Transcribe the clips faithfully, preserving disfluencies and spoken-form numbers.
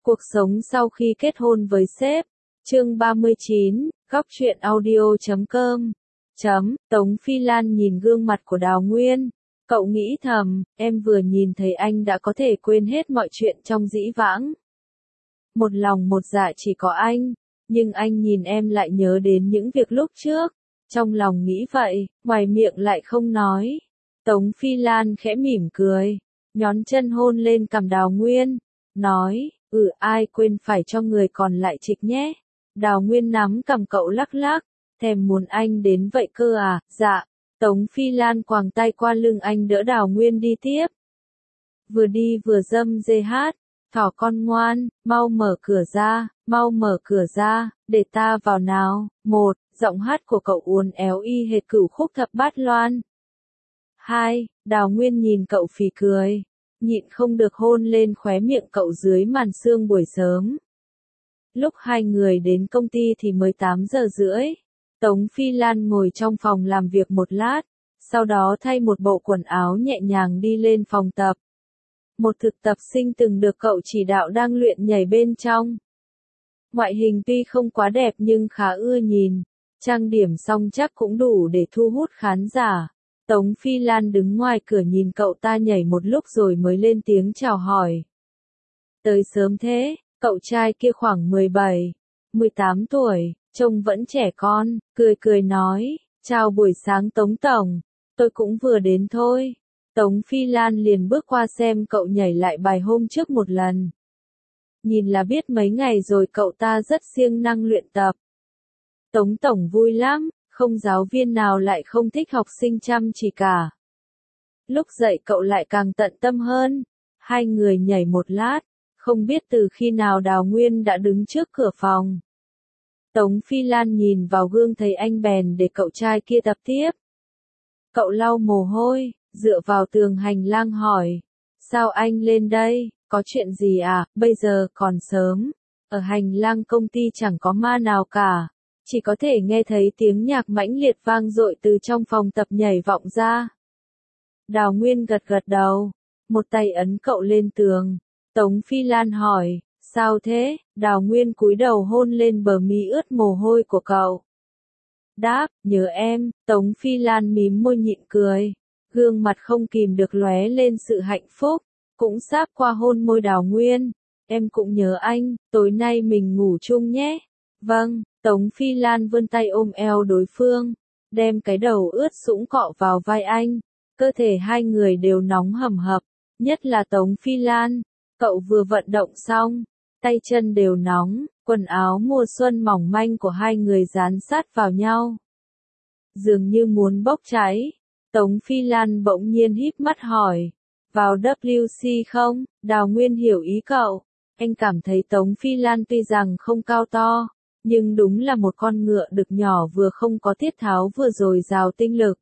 Cuộc sống sau khi kết hôn với sếp. Chương ba mươi chín, góc truyện audio chấm com. Chấm, Tống Phi Lan nhìn gương mặt của Đào Nguyên. Cậu nghĩ thầm, em vừa nhìn thấy anh đã có thể quên hết mọi chuyện trong dĩ vãng. Một lòng một dạ chỉ có anh, nhưng anh nhìn em lại nhớ đến những việc lúc trước. Trong lòng nghĩ vậy, ngoài miệng lại không nói. Tống Phi Lan khẽ mỉm cười, nhón chân hôn lên cằm Đào Nguyên, nói, ừ ai quên phải cho người còn lại trịch nhé. Đào Nguyên nắm cằm cậu lắc lắc, thèm muốn anh đến vậy cơ à, dạ. Tống Phi Lan quàng tay qua lưng anh đỡ Đào Nguyên đi tiếp. Vừa đi vừa dâm dê hát, thỏ con ngoan, mau mở cửa ra, mau mở cửa ra, để ta vào nào. Một, giọng hát của cậu uốn éo y hệt cửu khúc thập bát loan. Hai, Đào Nguyên nhìn cậu phì cười, nhịn không được hôn lên khóe miệng cậu dưới màn sương buổi sớm. Lúc hai người đến công ty thì mới tám giờ rưỡi. Tống Phi Lan ngồi trong phòng làm việc một lát, sau đó thay một bộ quần áo nhẹ nhàng đi lên phòng tập. Một thực tập sinh từng được cậu chỉ đạo đang luyện nhảy bên trong. Ngoại hình tuy không quá đẹp nhưng khá ưa nhìn, trang điểm xong chắc cũng đủ để thu hút khán giả. Tống Phi Lan đứng ngoài cửa nhìn cậu ta nhảy một lúc rồi mới lên tiếng chào hỏi. Tới sớm thế, cậu trai kia khoảng mười bảy, mười tám tuổi, trông vẫn trẻ con, cười cười nói, chào buổi sáng Tống Tổng, tôi cũng vừa đến thôi. Tống Phi Lan liền bước qua xem cậu nhảy lại bài hôm trước một lần. Nhìn là biết mấy ngày rồi cậu ta rất siêng năng luyện tập. Tống Tổng vui lắm, không giáo viên nào lại không thích học sinh chăm chỉ cả. Lúc dậy cậu lại càng tận tâm hơn. Hai người nhảy một lát, không biết từ khi nào Đào Nguyên đã đứng trước cửa phòng. Tống Phi Lan nhìn vào gương thấy anh bèn để cậu trai kia tập tiếp. Cậu lau mồ hôi, dựa vào tường hành lang hỏi, sao anh lên đây, có chuyện gì à, bây giờ còn sớm. Ở hành lang công ty chẳng có ma nào cả, chỉ có thể nghe thấy tiếng nhạc mãnh liệt vang dội từ trong phòng tập nhảy vọng ra. Đào Nguyên gật gật đầu, một tay ấn cậu lên tường. Tống Phi Lan hỏi, sao thế? Đào Nguyên cúi đầu hôn lên bờ mi ướt mồ hôi của cậu. Đáp, nhớ em. Tống Phi Lan mím môi nhịn cười, gương mặt không kìm được lóe lên sự hạnh phúc, cũng sáp qua hôn môi Đào Nguyên. Em cũng nhớ anh, tối nay mình ngủ chung nhé. Vâng. Tống Phi Lan vươn tay ôm eo đối phương, đem cái đầu ướt sũng cọ vào vai anh. Cơ thể hai người đều nóng hầm hập, nhất là Tống Phi Lan. Cậu vừa vận động xong, tay chân đều nóng, quần áo mùa xuân mỏng manh của hai người dán sát vào nhau, dường như muốn bốc cháy. Tống Phi Lan bỗng nhiên híp mắt hỏi, vào W C không? Đào Nguyên hiểu ý cậu. Anh cảm thấy Tống Phi Lan tuy rằng không cao to, nhưng đúng là một con ngựa đực nhỏ vừa không có tiết tháo vừa dồi dào tinh lực.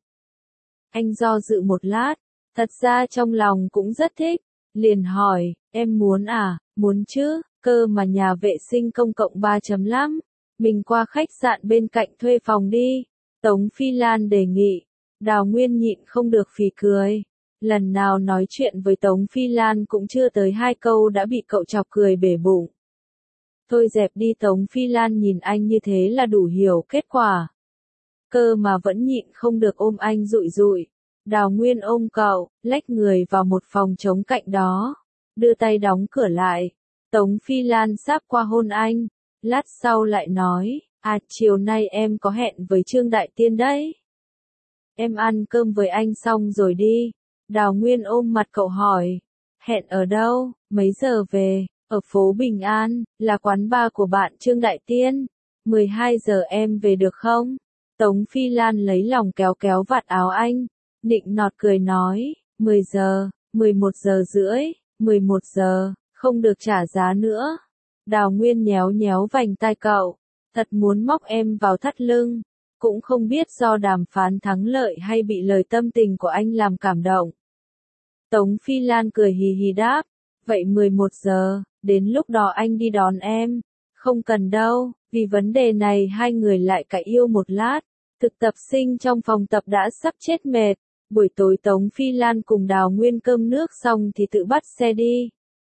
Anh do dự một lát, thật ra trong lòng cũng rất thích, liền hỏi, em muốn à? Muốn chứ, cơ mà nhà vệ sinh công cộng ba chấm năm, mình qua khách sạn bên cạnh thuê phòng đi. Tống Phi Lan đề nghị. Đào Nguyên nhịn không được phì cười. Lần nào nói chuyện với Tống Phi Lan cũng chưa tới hai câu đã bị cậu chọc cười bể bụng. Thôi dẹp đi. Tống Phi Lan nhìn anh như thế là đủ hiểu kết quả. Cơ mà vẫn nhịn không được ôm anh rụi rụi. Đào Nguyên ôm cậu, lách người vào một phòng trống cạnh đó, đưa tay đóng cửa lại. Tống Phi Lan sáp qua hôn anh, lát sau lại nói, à chiều nay em có hẹn với Trương Đại Tiên đấy. Em ăn cơm với anh xong rồi đi. Đào Nguyên ôm mặt cậu hỏi, hẹn ở đâu, mấy giờ về? Ở phố Bình An, là quán bar của bạn Trương Đại Tiên. mười hai giờ em về được không? Tống Phi Lan lấy lòng kéo kéo vạt áo anh, nịnh nọt cười nói, mười giờ, mười một giờ rưỡi, mười một giờ, không được trả giá nữa. Đào Nguyên nhéo nhéo vành tai cậu, thật muốn móc em vào thắt lưng, cũng không biết do đàm phán thắng lợi hay bị lời tâm tình của anh làm cảm động. Tống Phi Lan cười hì hì đáp, vậy mười một giờ, đến lúc đó anh đi đón em. Không cần đâu, vì vấn đề này hai người lại cãi yêu một lát. Thực tập sinh trong phòng tập đã sắp chết mệt. Buổi tối Tống Phi Lan cùng Đào Nguyên cơm nước xong thì tự bắt xe đi.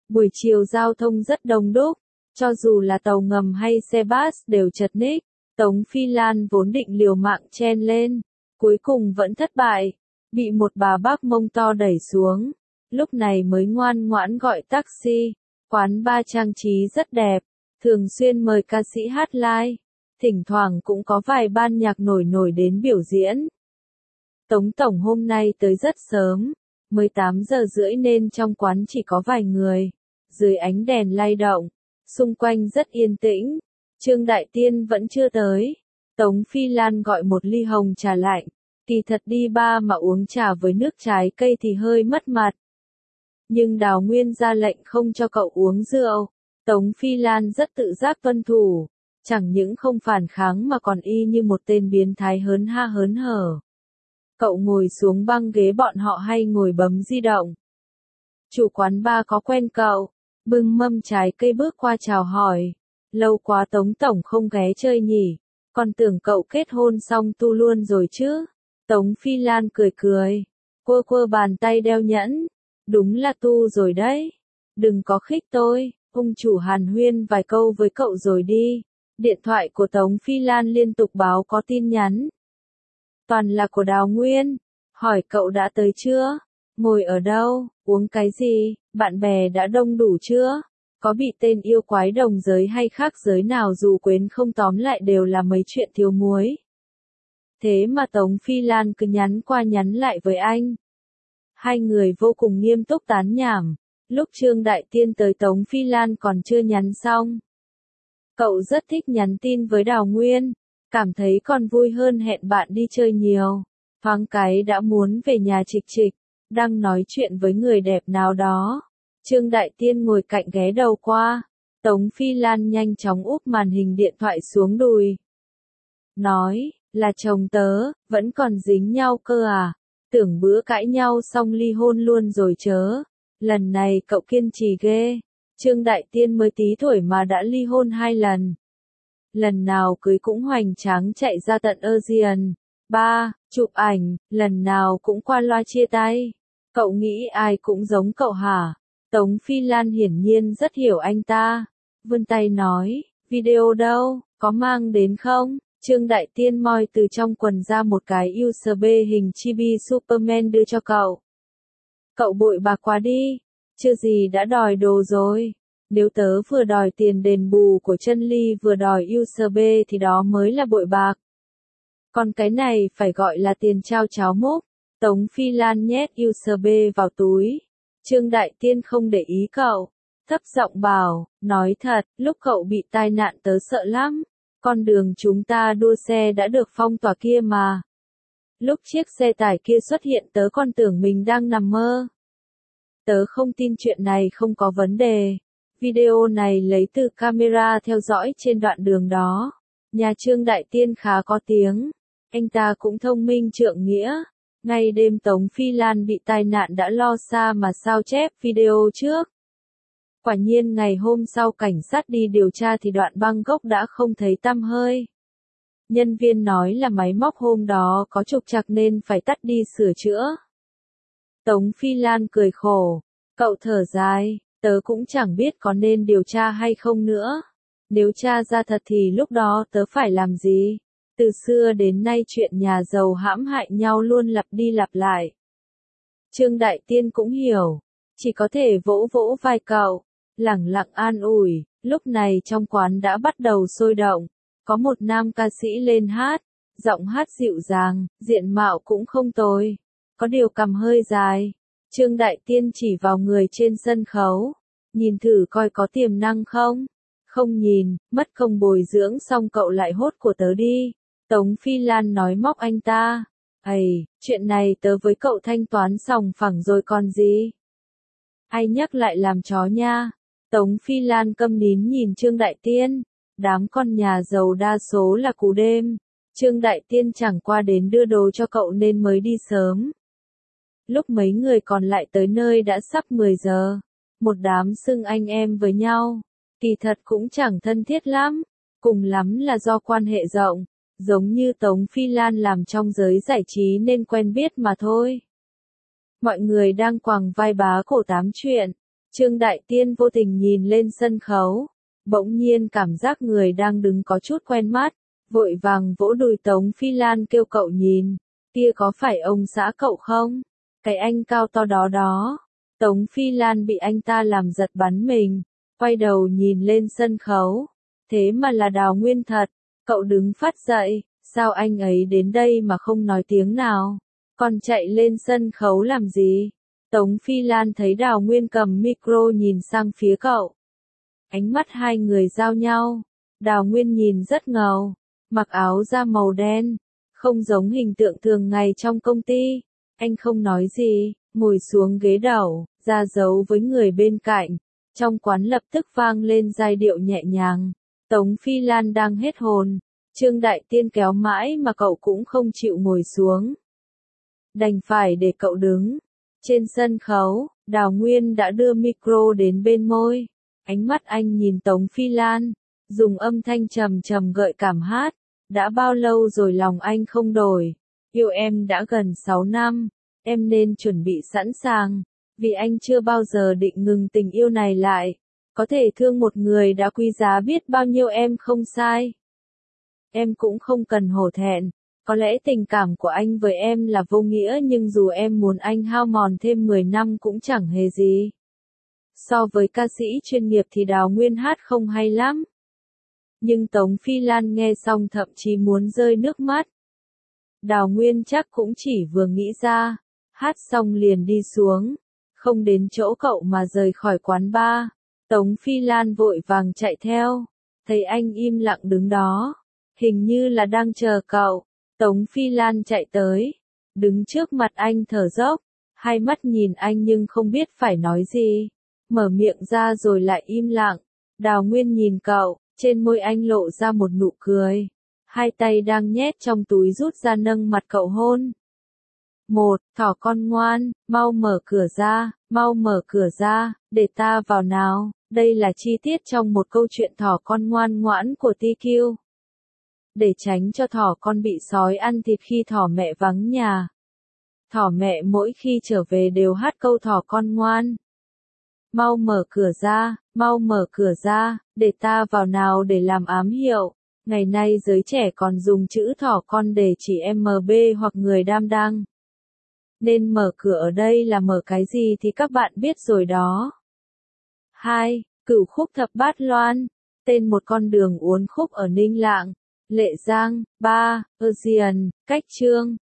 Buổi chiều giao thông rất đông đúc, cho dù là tàu ngầm hay xe bus đều chật ních. Tống Phi Lan vốn định liều mạng chen lên, cuối cùng vẫn thất bại, bị một bà bác mông to đẩy xuống. Lúc này mới ngoan ngoãn gọi taxi. Quán bar trang trí rất đẹp, thường xuyên mời ca sĩ hát live, thỉnh thoảng cũng có vài ban nhạc nổi nổi đến biểu diễn. Tống tổng hôm nay tới rất sớm, mới tám giờ rưỡi nên trong quán chỉ có vài người, dưới ánh đèn lay động, xung quanh rất yên tĩnh. Trương Đại Tiên vẫn chưa tới. Tống Phi Lan gọi một ly hồng trà lạnh, kỳ thật đi bar mà uống trà với nước trái cây thì hơi mất mặt. Nhưng Đào Nguyên ra lệnh không cho cậu uống rượu, Tống Phi Lan rất tự giác tuân thủ, chẳng những không phản kháng mà còn y như một tên biến thái hớn ha hớn hở. Cậu ngồi xuống băng ghế bọn họ hay ngồi bấm di động. Chủ quán bar có quen cậu, bưng mâm trái cây bước qua chào hỏi. Lâu quá Tống tổng không ghé chơi nhỉ, còn tưởng cậu kết hôn xong tu luôn rồi chứ. Tống Phi Lan cười cười, quơ quơ bàn tay đeo nhẫn. Đúng là tu rồi đấy. Đừng có khích tôi, ông chủ hàn huyên vài câu với cậu rồi đi. Điện thoại của Tống Phi Lan liên tục báo có tin nhắn. Toàn là của Đào Nguyên. Hỏi cậu đã tới chưa? Ngồi ở đâu? Uống cái gì? Bạn bè đã đông đủ chưa? Có bị tên yêu quái đồng giới hay khác giới nào dù quến không, tóm lại đều là mấy chuyện thiếu muối. Thế mà Tống Phi Lan cứ nhắn qua nhắn lại với anh. Hai người vô cùng nghiêm túc tán nhảm. Lúc Trương Đại Tiên tới Tống Phi Lan còn chưa nhắn xong. Cậu rất thích nhắn tin với Đào Nguyên, cảm thấy còn vui hơn hẹn bạn đi chơi nhiều. Thoáng cái đã muốn về nhà trịch trịch, đang nói chuyện với người đẹp nào đó. Trương Đại Tiên ngồi cạnh ghé đầu qua. Tống Phi Lan nhanh chóng úp màn hình điện thoại xuống đùi. Nói, là chồng tớ, vẫn còn dính nhau cơ à? Tưởng bữa cãi nhau xong ly hôn luôn rồi chớ. Lần này cậu kiên trì ghê. Trương Đại Tiên mới tí tuổi mà đã ly hôn hai lần. Lần nào cưới cũng hoành tráng chạy ra tận Asian. Ba, chụp ảnh, lần nào cũng qua loa chia tay. Cậu nghĩ ai cũng giống cậu hả? Tống Phi Lan hiển nhiên rất hiểu anh ta. Vươn tay nói, video đâu, có mang đến không? Trương Đại Tiên moi từ trong quần ra một cái u ét bê hình chibi Superman đưa cho cậu. Cậu bội bạc quá đi, chưa gì đã đòi đồ rồi. Nếu tớ vừa đòi tiền đền bù của chân ly vừa đòi u ét bê thì đó mới là bội bạc. Còn cái này phải gọi là tiền trao cháo múc. Tống Phi Lan nhét u ét bê vào túi. Trương Đại Tiên không để ý cậu, thấp giọng bảo, nói thật, lúc cậu bị tai nạn tớ sợ lắm. Con đường chúng ta đua xe đã được phong tỏa kia mà. Lúc chiếc xe tải kia xuất hiện tớ còn tưởng mình đang nằm mơ. Tớ không tin chuyện này không có vấn đề. Video này lấy từ camera theo dõi trên đoạn đường đó. Nhà Trương Đại Tiên khá có tiếng. Anh ta cũng thông minh trượng nghĩa. Ngay đêm Tống Phi Lan bị tai nạn đã lo xa mà sao chép video trước. Quả nhiên ngày hôm sau cảnh sát đi điều tra thì đoạn băng gốc đã không thấy tăm hơi. Nhân viên nói là máy móc hôm đó có trục trặc nên phải tắt đi sửa chữa. Tống Phi Lan cười khổ. Cậu thở dài, tớ cũng chẳng biết có nên điều tra hay không nữa. Nếu tra ra thật thì lúc đó tớ phải làm gì? Từ xưa đến nay chuyện nhà giàu hãm hại nhau luôn lặp đi lặp lại. Trương Đại Tiên cũng hiểu, chỉ có thể vỗ vỗ vai cậu, lẳng lặng an ủi. Lúc này trong quán đã bắt đầu sôi động, có một nam ca sĩ lên hát, giọng hát dịu dàng, diện mạo cũng không tồi, có điều cằm hơi dài. Trương Đại Tiên chỉ vào người trên sân khấu, nhìn thử coi có tiềm năng không? Không nhìn, mất công bồi dưỡng xong cậu lại hốt của tớ đi. Tống Phi Lan nói móc anh ta. Ây, chuyện này tớ với cậu thanh toán sòng phẳng rồi còn gì? Ai nhắc lại làm chó nha. Tống Phi Lan câm nín nhìn Trương Đại Tiên. Đám con nhà giàu đa số là cú đêm. Trương Đại Tiên chẳng qua đến đưa đồ cho cậu nên mới đi sớm. Lúc mấy người còn lại tới nơi đã sắp mười giờ. Một đám xưng anh em với nhau. Kỳ thật cũng chẳng thân thiết lắm. Cùng lắm là do quan hệ rộng. Giống như Tống Phi Lan làm trong giới giải trí nên quen biết mà thôi. Mọi người đang quàng vai bá cổ tám chuyện. Trương Đại Tiên vô tình nhìn lên sân khấu, bỗng nhiên cảm giác người đang đứng có chút quen mắt, vội vàng vỗ đùi Tống Phi Lan kêu cậu nhìn, kia có phải ông xã cậu không? Cái anh cao to đó đó. Tống Phi Lan bị anh ta làm giật bắn mình, quay đầu nhìn lên sân khấu, thế mà là Đào Nguyên thật, cậu đứng phát dậy, sao anh ấy đến đây mà không nói tiếng nào, còn chạy lên sân khấu làm gì? Tống Phi Lan thấy Đào Nguyên cầm micro nhìn sang phía cậu. Ánh mắt hai người giao nhau, Đào Nguyên nhìn rất ngầu, mặc áo da màu đen, không giống hình tượng thường ngày trong công ty. Anh không nói gì, ngồi xuống ghế đầu, ra dấu với người bên cạnh. Trong quán lập tức vang lên giai điệu nhẹ nhàng. Tống Phi Lan đang hết hồn, Trương Đại Tiên kéo mãi mà cậu cũng không chịu ngồi xuống. Đành phải để cậu đứng. Trên sân khấu, Đào Nguyên đã đưa micro đến bên môi. Ánh mắt anh nhìn Tống Phi Lan, dùng âm thanh trầm trầm gợi cảm hát. Đã bao lâu rồi lòng anh không đổi, yêu em đã gần sáu năm, em nên chuẩn bị sẵn sàng, vì anh chưa bao giờ định ngừng tình yêu này lại. Có thể thương một người đã quý giá biết bao nhiêu em không sai. Em cũng không cần hổ thẹn, có lẽ tình cảm của anh với em là vô nghĩa nhưng dù em muốn anh hao mòn thêm mười năm cũng chẳng hề gì. So với ca sĩ chuyên nghiệp thì Đào Nguyên hát không hay lắm. Nhưng Tống Phi Lan nghe xong thậm chí muốn rơi nước mắt. Đào Nguyên chắc cũng chỉ vừa nghĩ ra, hát xong liền đi xuống, không đến chỗ cậu mà rời khỏi quán bar. Tống Phi Lan vội vàng chạy theo, thấy anh im lặng đứng đó, hình như là đang chờ cậu. Tống Phi Lan chạy tới, đứng trước mặt anh thở dốc, hai mắt nhìn anh nhưng không biết phải nói gì, mở miệng ra rồi lại im lặng. Đào Nguyên nhìn cậu, trên môi anh lộ ra một nụ cười, hai tay đang nhét trong túi rút ra nâng mặt cậu hôn. Một, thỏ con ngoan, mau mở cửa ra, mau mở cửa ra, để ta vào nào. Đây là chi tiết trong một câu chuyện thỏ con ngoan ngoãn của tê quy. Để tránh cho thỏ con bị sói ăn thịt khi thỏ mẹ vắng nhà. Thỏ mẹ mỗi khi trở về đều hát câu thỏ con ngoan. Mau mở cửa ra, mau mở cửa ra, để ta vào nào để làm ám hiệu. Ngày nay giới trẻ còn dùng chữ thỏ con để chỉ em bê hoặc người đam đang. Nên mở cửa ở đây là mở cái gì thì các bạn biết rồi đó. hai. Cửu khúc thập bát loan, tên một con đường uốn khúc ở Ninh Lạng, Lệ Giang. ba. Asian, cách chương.